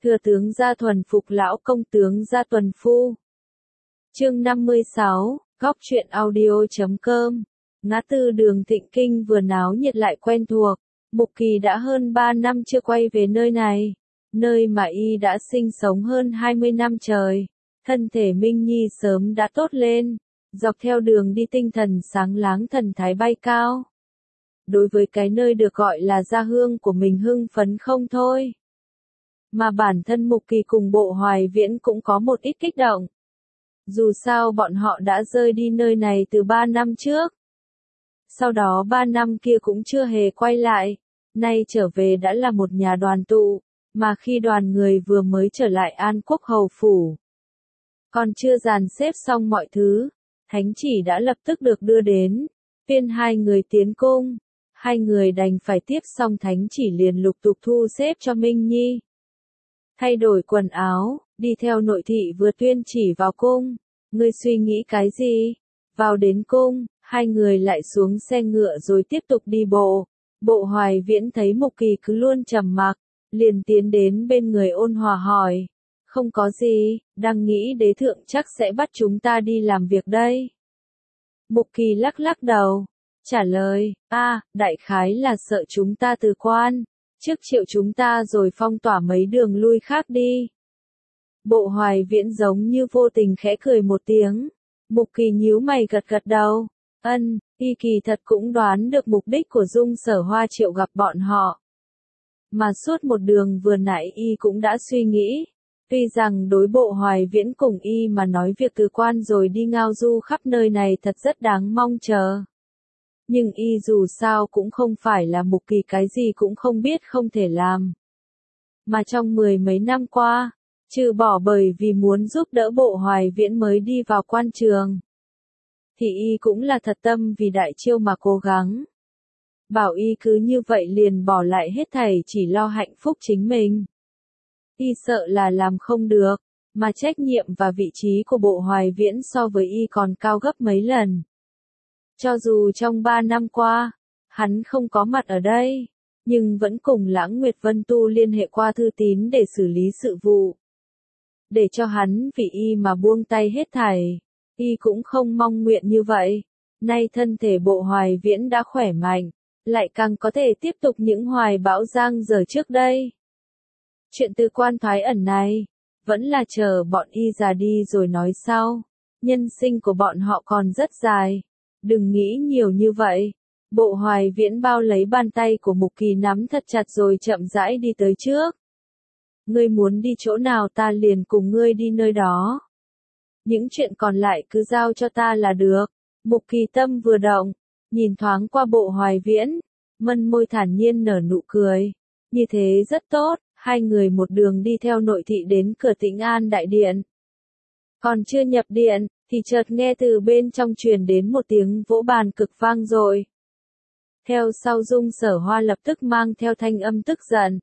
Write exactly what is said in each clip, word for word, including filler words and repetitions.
Thừa tướng gia thuần phục lão công tướng gia tuần phu. Chương năm mươi sáu, góc truyện audio chấm com. Ngã tư đường Thịnh Kinh vừa náo nhiệt lại quen thuộc. Mục Kỳ đã hơn ba năm chưa quay về nơi này, nơi mà y đã sinh sống hơn hai mươi năm trời. Thân thể Minh Nhi sớm đã tốt lên, dọc theo đường đi tinh thần sáng láng thần thái bay cao. Đối với cái nơi được gọi là gia hương của mình hưng phấn không thôi. Mà bản thân Mục Kỳ cùng Bộ Hoài Viễn cũng có một ít kích động. Dù sao bọn họ đã rời đi nơi này từ ba năm trước. Sau đó ba năm kia cũng chưa hề quay lại, nay trở về đã là một nhà đoàn tụ, mà khi đoàn người vừa mới trở lại An Quốc Hầu Phủ. Còn chưa dàn xếp xong mọi thứ, thánh chỉ đã lập tức được đưa đến, phiên hai người tiến cung, hai người đành phải tiếp xong thánh chỉ liền lục tục thu xếp cho Minh Nhi. Thay đổi quần áo, đi theo nội thị vừa tuyên chỉ vào cung, ngươi suy nghĩ cái gì? Vào đến cung, hai người lại xuống xe ngựa rồi tiếp tục đi bộ. Bộ Hoài Viễn thấy Mục Kỳ cứ luôn trầm mặc, liền tiến đến bên người ôn hòa hỏi. Không có gì, đang nghĩ đế thượng chắc sẽ bắt chúng ta đi làm việc đây. Mục Kỳ lắc lắc đầu, trả lời, a, đại khái là sợ chúng ta từ quan, trước triệu chúng ta rồi phong tỏa mấy đường lui khác đi. Bộ Hoài Viễn giống như vô tình khẽ cười một tiếng. Mục Kỳ nhíu mày gật gật đầu. Ân, y kỳ thật cũng đoán được mục đích của Dung Sở Hoa triệu gặp bọn họ. Mà suốt một đường vừa nãy y cũng đã suy nghĩ. Tuy rằng đối Bộ Hoài Viễn cùng y mà nói việc từ quan rồi đi ngao du khắp nơi này thật rất đáng mong chờ. Nhưng y dù sao cũng không phải là Mục Kỳ cái gì cũng không biết không thể làm. Mà trong mười mấy năm qua, trừ bỏ bởi vì muốn giúp đỡ Bộ Hoài Viễn mới đi vào quan trường, thì y cũng là thật tâm vì đại chiêu mà cố gắng. Bảo y cứ như vậy liền bỏ lại hết thảy chỉ lo hạnh phúc chính mình. Y sợ là làm không được, mà trách nhiệm và vị trí của Bộ Hoài Viễn so với y còn cao gấp mấy lần. Cho dù trong ba năm qua, hắn không có mặt ở đây, nhưng vẫn cùng Lãng Nguyệt Vân Tu liên hệ qua thư tín để xử lý sự vụ. Để cho hắn vì y mà buông tay hết thảy, y cũng không mong nguyện như vậy. Nay thân thể Bộ Hoài Viễn đã khỏe mạnh, lại càng có thể tiếp tục những hoài bão giang dở trước đây. Chuyện từ quan thoái ẩn này, vẫn là chờ bọn y già đi rồi nói sau. Nhân sinh của bọn họ còn rất dài, đừng nghĩ nhiều như vậy. Bộ Hoài Viễn bao lấy bàn tay của Mục Kỳ nắm thật chặt rồi chậm rãi đi tới trước. Ngươi muốn đi chỗ nào ta liền cùng ngươi đi nơi đó. Những chuyện còn lại cứ giao cho ta là được. Mục Kỳ tâm vừa động, nhìn thoáng qua Bộ Hoài Viễn, mân môi thản nhiên nở nụ cười. Như thế rất tốt, hai người một đường đi theo nội thị đến cửa Tĩnh An Đại Điện. Còn chưa nhập điện, thì chợt nghe từ bên trong truyền đến một tiếng vỗ bàn cực vang dội. Theo sau Dung Sở Hoa lập tức mang theo thanh âm tức giận.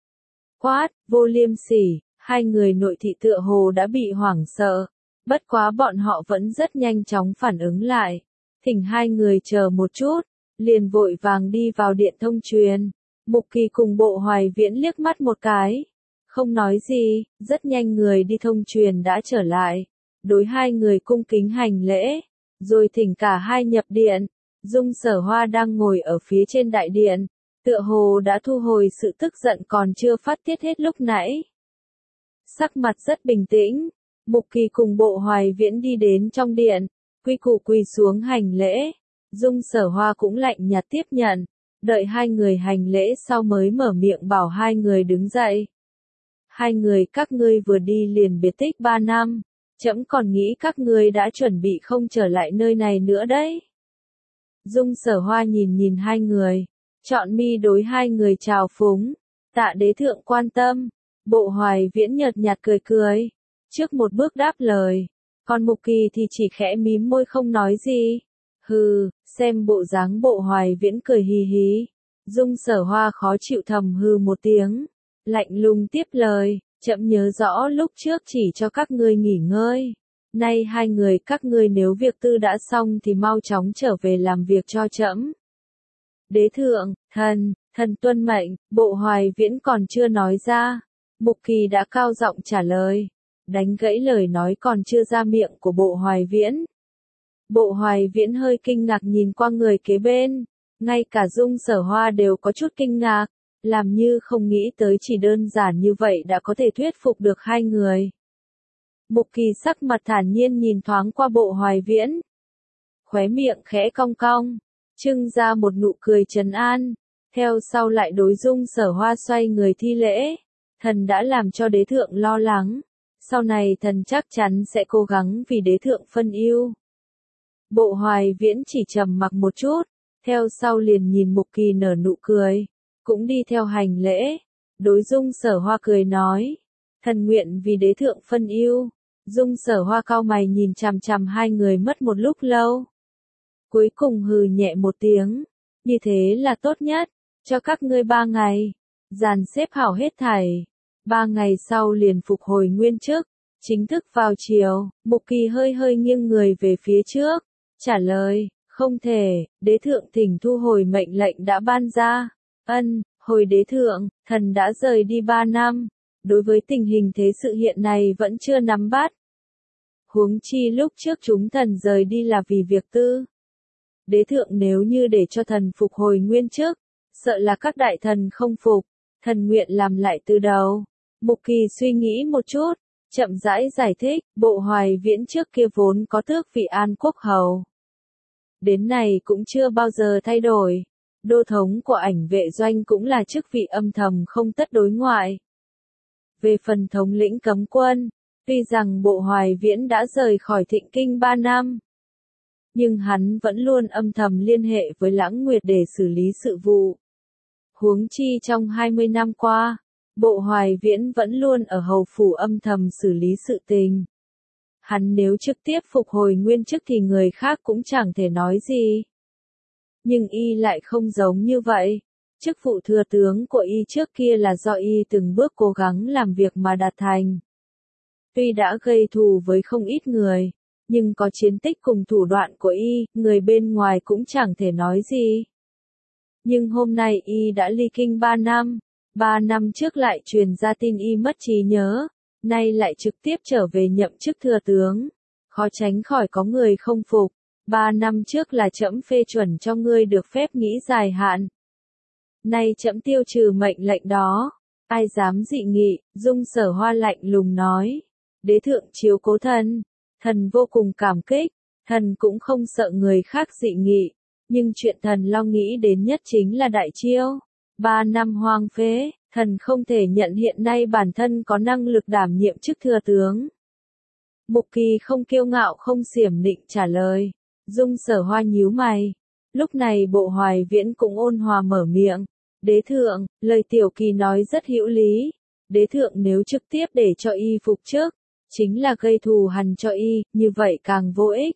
Quát, vô liêm sỉ, hai người nội thị tựa hồ đã bị hoảng sợ. Bất quá bọn họ vẫn rất nhanh chóng phản ứng lại. Thỉnh hai người chờ một chút, liền vội vàng đi vào điện thông truyền. Mục Kỳ cùng Bộ Hoài Viễn liếc mắt một cái. Không nói gì, rất nhanh người đi thông truyền đã trở lại. Đối hai người cung kính hành lễ, rồi thỉnh cả hai nhập điện. Dung Sở Hoa đang ngồi ở phía trên đại điện, tựa hồ đã thu hồi sự tức giận còn chưa phát tiết hết lúc nãy. Sắc mặt rất bình tĩnh, Mục Kỳ cùng Bộ Hoài Viễn đi đến trong điện, quy củ quỳ xuống hành lễ. Dung Sở Hoa cũng lạnh nhạt tiếp nhận, đợi hai người hành lễ sau mới mở miệng bảo hai người đứng dậy. Hai người các ngươi vừa đi liền biệt tích ba năm, trẫm còn nghĩ các ngươi đã chuẩn bị không trở lại nơi này nữa đấy. Dung Sở Hoa nhìn nhìn hai người, chọn mi đối hai người chào phúng, tạ đế thượng quan tâm. Bộ Hoài Viễn nhợt nhạt cười cười, trước một bước đáp lời, còn Mục Kỳ thì chỉ khẽ mím môi không nói gì. Hừ, xem bộ dáng Bộ Hoài Viễn cười hì hí. Dung Sở Hoa khó chịu thầm hừ một tiếng, lạnh lùng tiếp lời, trẫm nhớ rõ lúc trước chỉ cho các ngươi nghỉ ngơi. Nay hai người các ngươi nếu việc tư đã xong thì mau chóng trở về làm việc cho trẫm. Đế thượng, thần, thần tuân mệnh. Bộ Hoài Viễn còn chưa nói ra, Mục Kỳ đã cao giọng trả lời, đánh gãy lời nói còn chưa ra miệng của Bộ Hoài Viễn. Bộ Hoài Viễn hơi kinh ngạc nhìn qua người kế bên, ngay cả Dung Sở Hoa đều có chút kinh ngạc, làm như không nghĩ tới chỉ đơn giản như vậy đã có thể thuyết phục được hai người. Mục Kỳ sắc mặt thản nhiên nhìn thoáng qua Bộ Hoài Viễn, khóe miệng khẽ cong cong, trưng ra một nụ cười trấn an, theo sau lại đối Dung Sở Hoa xoay người thi lễ, thần đã làm cho đế thượng lo lắng, sau này thần chắc chắn sẽ cố gắng vì đế thượng phân ưu. Bộ Hoài Viễn chỉ trầm mặc một chút, theo sau liền nhìn Mục Kỳ nở nụ cười, cũng đi theo hành lễ, đối Dung Sở Hoa cười nói, thần nguyện vì đế thượng phân ưu. Dung Sở Hoa cau mày nhìn chằm chằm hai người mất một lúc lâu. Cuối cùng hừ nhẹ một tiếng, như thế là tốt nhất, cho các ngươi ba ngày, dàn xếp hảo hết thảy. Ba ngày sau liền phục hồi nguyên chức, chính thức vào chiều. Mục Kỳ hơi hơi nghiêng người về phía trước, trả lời, không thể, đế thượng thỉnh thu hồi mệnh lệnh đã ban ra. Ân, hồi đế thượng, thần đã rời đi ba năm, đối với tình hình thế sự hiện nay vẫn chưa nắm bắt. Huống chi lúc trước chúng thần rời đi là vì việc tư. Đế thượng nếu như để cho thần phục hồi nguyên chức, sợ là các đại thần không phục, thần nguyện làm lại từ đầu. Mục Kỳ suy nghĩ một chút, chậm rãi giải thích, Bộ Hoài Viễn trước kia vốn có tước vị An Quốc Hầu. Đến này cũng chưa bao giờ thay đổi. Đô thống của Ảnh Vệ Doanh cũng là chức vị âm thầm không tất đối ngoại. Về phần thống lĩnh cấm quân, tuy rằng Bộ Hoài Viễn đã rời khỏi Thịnh Kinh ba năm, nhưng hắn vẫn luôn âm thầm liên hệ với Lãng Nguyệt để xử lý sự vụ. Huống chi trong hai mươi năm qua, Bộ Hoài Viễn vẫn luôn ở hầu phủ âm thầm xử lý sự tình. Hắn nếu trực tiếp phục hồi nguyên chức thì người khác cũng chẳng thể nói gì. Nhưng y lại không giống như vậy. Chức vụ thừa tướng của y trước kia là do y từng bước cố gắng làm việc mà đạt thành. Tuy đã gây thù với không ít người, nhưng có chiến tích cùng thủ đoạn của y, người bên ngoài cũng chẳng thể nói gì. Nhưng hôm nay y đã ly kinh ba năm, ba năm trước lại truyền ra tin y mất trí nhớ, nay lại trực tiếp trở về nhậm chức thừa tướng. Khó tránh khỏi có người không phục, ba năm trước là trẫm phê chuẩn cho ngươi được phép nghĩ dài hạn. Nay trẫm tiêu trừ mệnh lệnh đó, ai dám dị nghị, Dung Sở Hoa lạnh lùng nói. Đế thượng chiếu cố thần, thần vô cùng cảm kích, thần cũng không sợ người khác dị nghị, nhưng chuyện thần lo nghĩ đến nhất chính là đại chiêu. Ba năm hoang phế, thần không thể nhận hiện nay bản thân có năng lực đảm nhiệm chức thừa tướng. Mục Kỳ không kiêu ngạo không xiểm nịnh trả lời, Dung Sở Hoa nhíu mày. Lúc này Bộ Hoài Viễn cũng ôn hòa mở miệng, đế thượng, lời tiểu kỳ nói rất hữu lý, đế thượng nếu trực tiếp để cho y phục chức, chính là gây thù hằn cho y, như vậy càng vô ích.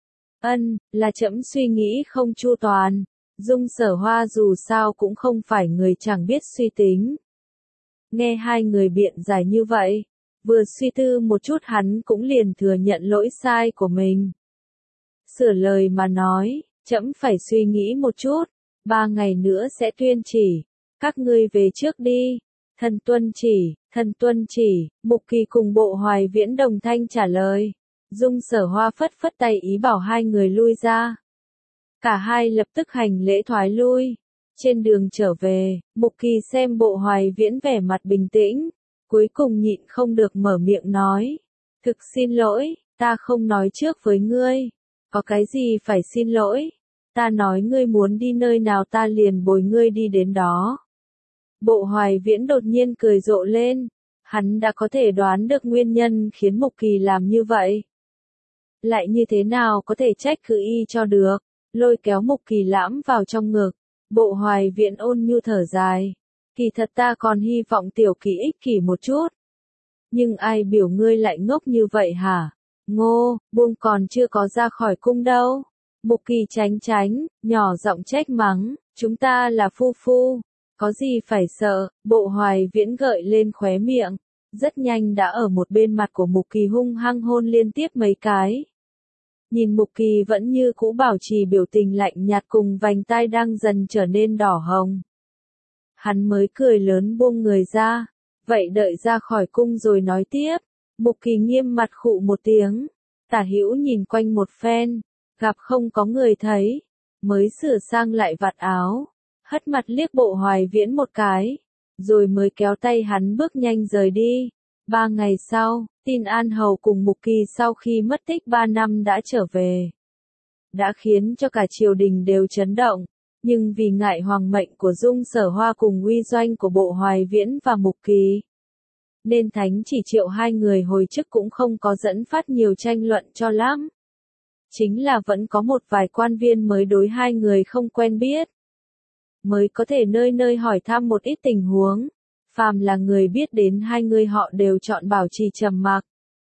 Ân, là trẫm suy nghĩ không chu toàn. Dung Sở Hoa dù sao cũng không phải người chẳng biết suy tính. Nghe hai người biện giải như vậy, vừa suy tư một chút hắn cũng liền thừa nhận lỗi sai của mình. Sửa lời mà nói, trẫm phải suy nghĩ một chút, ba ngày nữa sẽ tuyên chỉ, các ngươi về trước đi. Thần tuân chỉ, thần tuân chỉ, Mục Kỳ cùng Bộ Hoài Viễn đồng thanh trả lời. Dung Sở Hoa phất phất tay ý bảo hai người lui ra. Cả hai lập tức hành lễ thoái lui. Trên đường trở về, Mục Kỳ xem Bộ Hoài Viễn vẻ mặt bình tĩnh, cuối cùng nhịn không được mở miệng nói. Thực xin lỗi, ta không nói trước với ngươi. Có cái gì phải xin lỗi? Ta nói ngươi muốn đi nơi nào ta liền bồi ngươi đi đến đó. Bộ Hoài Viễn đột nhiên cười rộ lên. Hắn đã có thể đoán được nguyên nhân khiến Mục Kỳ làm như vậy. Lại như thế nào có thể trách cứ y cho được. Lôi kéo Mục Kỳ lãm vào trong ngực. Bộ Hoài Viễn ôn nhu thở dài. Kỳ thật ta còn hy vọng tiểu kỳ ích kỷ một chút. Nhưng ai biểu ngươi lại ngốc như vậy hả? Ngô, buông còn chưa có ra khỏi cung đâu. Mục Kỳ tránh tránh, nhỏ giọng trách mắng. Chúng ta là phu phu. Có gì phải sợ, Bộ Hoài Viễn gợi lên khóe miệng. Rất nhanh đã ở một bên mặt của Mục Kỳ hung hăng hôn liên tiếp mấy cái. Nhìn Mục Kỳ vẫn như cũ bảo trì biểu tình lạnh nhạt cùng vành tai đang dần trở nên đỏ hồng. Hắn mới cười lớn buông người ra, vậy đợi ra khỏi cung rồi nói tiếp. Mục Kỳ nghiêm mặt khụ một tiếng, tả hữu nhìn quanh một phen, gặp không có người thấy, mới sửa sang lại vạt áo, hất mặt liếc Bộ Hoài Viễn một cái, rồi mới kéo tay hắn bước nhanh rời đi. Ba ngày sau, tin An Hầu cùng Mục Kỳ sau khi mất tích ba năm đã trở về. Đã khiến cho cả triều đình đều chấn động, nhưng vì ngại hoàng mệnh của Dung Sở Hoa cùng uy doanh của Bộ Hoài Viễn và Mục Kỳ, nên Thánh chỉ triệu hai người hồi chức cũng không có dẫn phát nhiều tranh luận cho lắm. Chính là vẫn có một vài quan viên mới đối hai người không quen biết, mới có thể nơi nơi hỏi thăm một ít tình huống. Phàm là người biết đến hai người họ đều chọn bảo trì trầm mặc.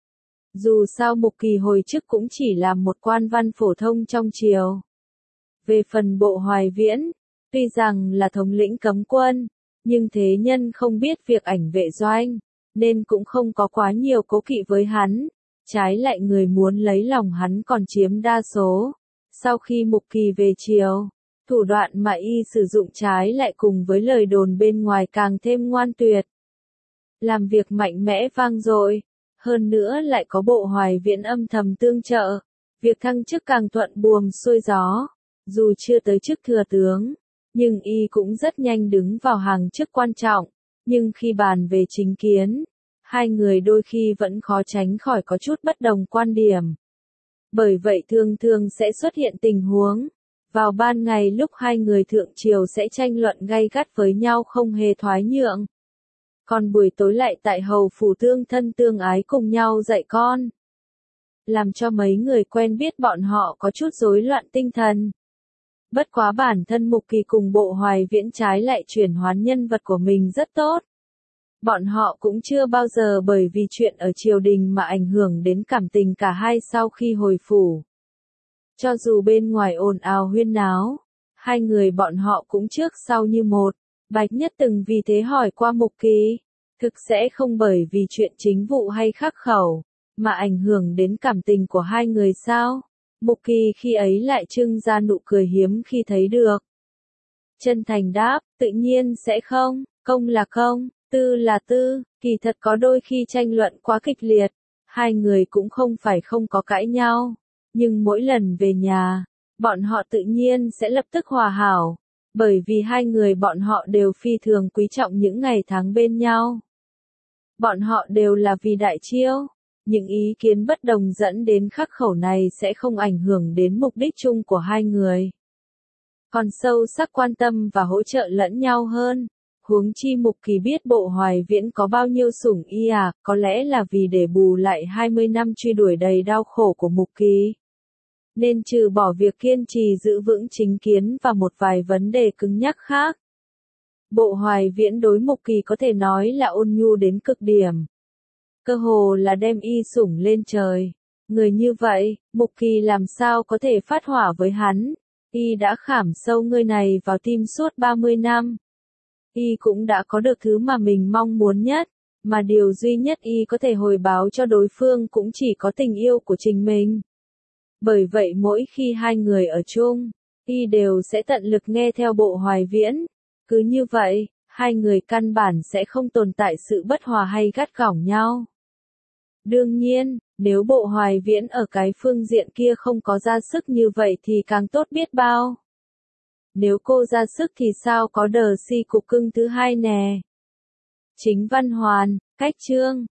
Dù sao Mục Kỳ hồi chức cũng chỉ là một quan văn phổ thông trong triều. Về phần Bộ Hoài Viễn, tuy rằng là thống lĩnh cấm quân, nhưng thế nhân không biết việc ảnh vệ doanh, nên cũng không có quá nhiều cố kỵ với hắn. Trái lại người muốn lấy lòng hắn còn chiếm đa số. Sau khi Mục Kỳ về triều, thủ đoạn mà y sử dụng trái lại cùng với lời đồn bên ngoài càng thêm ngoan tuyệt. Làm việc mạnh mẽ vang dội, hơn nữa lại có Bộ Hoài Viễn âm thầm tương trợ, việc thăng chức càng thuận buồm xuôi gió. Dù chưa tới chức thừa tướng, nhưng y cũng rất nhanh đứng vào hàng chức quan trọng, nhưng khi bàn về chính kiến, hai người đôi khi vẫn khó tránh khỏi có chút bất đồng quan điểm. Bởi vậy thường thường sẽ xuất hiện tình huống, vào ban ngày lúc hai người thượng triều sẽ tranh luận gay gắt với nhau không hề thoái nhượng. Còn buổi tối lại tại hầu phủ tương thân tương ái cùng nhau dạy con. Làm cho mấy người quen biết bọn họ có chút rối loạn tinh thần. Bất quá bản thân Mục Kỳ cùng Bộ Hoài Viễn trái lại chuyển hoán nhân vật của mình rất tốt. Bọn họ cũng chưa bao giờ bởi vì chuyện ở triều đình mà ảnh hưởng đến cảm tình cả hai sau khi hồi phủ. Cho dù bên ngoài ồn ào huyên náo, hai người bọn họ cũng trước sau như một. Bạch Nhất từng vì thế hỏi qua Mục Kỳ, thực sẽ không bởi vì chuyện chính vụ hay khắc khẩu, mà ảnh hưởng đến cảm tình của hai người sao? Mục Kỳ khi ấy lại trưng ra nụ cười hiếm khi thấy được. Chân thành đáp, tự nhiên sẽ không, công là công, tư là tư, kỳ thật có đôi khi tranh luận quá kịch liệt, hai người cũng không phải không có cãi nhau, nhưng mỗi lần về nhà, bọn họ tự nhiên sẽ lập tức hòa hảo, bởi vì hai người bọn họ đều phi thường quý trọng những ngày tháng bên nhau. Bọn họ đều là vì đại chiêu. Những ý kiến bất đồng dẫn đến khắc khẩu này sẽ không ảnh hưởng đến mục đích chung của hai người. Còn sâu sắc quan tâm và hỗ trợ lẫn nhau hơn. Huống chi Mục Kỳ biết Bộ Hoài Viễn có bao nhiêu sủng y à, có lẽ là vì để bù lại hai mươi năm truy đuổi đầy đau khổ của Mục Kỳ. Nên trừ bỏ việc kiên trì giữ vững chính kiến và một vài vấn đề cứng nhắc khác. Bộ Hoài Viễn đối Mục Kỳ có thể nói là ôn nhu đến cực điểm. Cơ hồ là đem y sủng lên trời. Người như vậy, Mục Kỳ làm sao có thể phát hỏa với hắn. Y đã khảm sâu người này vào tim suốt ba mươi năm. Y cũng đã có được thứ mà mình mong muốn nhất, mà điều duy nhất y có thể hồi báo cho đối phương cũng chỉ có tình yêu của chính mình. Bởi vậy mỗi khi hai người ở chung, y đều sẽ tận lực nghe theo Bộ Hoài Viễn. Cứ như vậy, hai người căn bản sẽ không tồn tại sự bất hòa hay gắt gỏng nhau. Đương nhiên, nếu Bộ Hoài Viễn ở cái phương diện kia không có ra sức như vậy thì càng tốt biết bao. Nếu cô ra sức thì sao có đờ si cục cưng thứ hai nè. Chính văn hoàn, cách chương.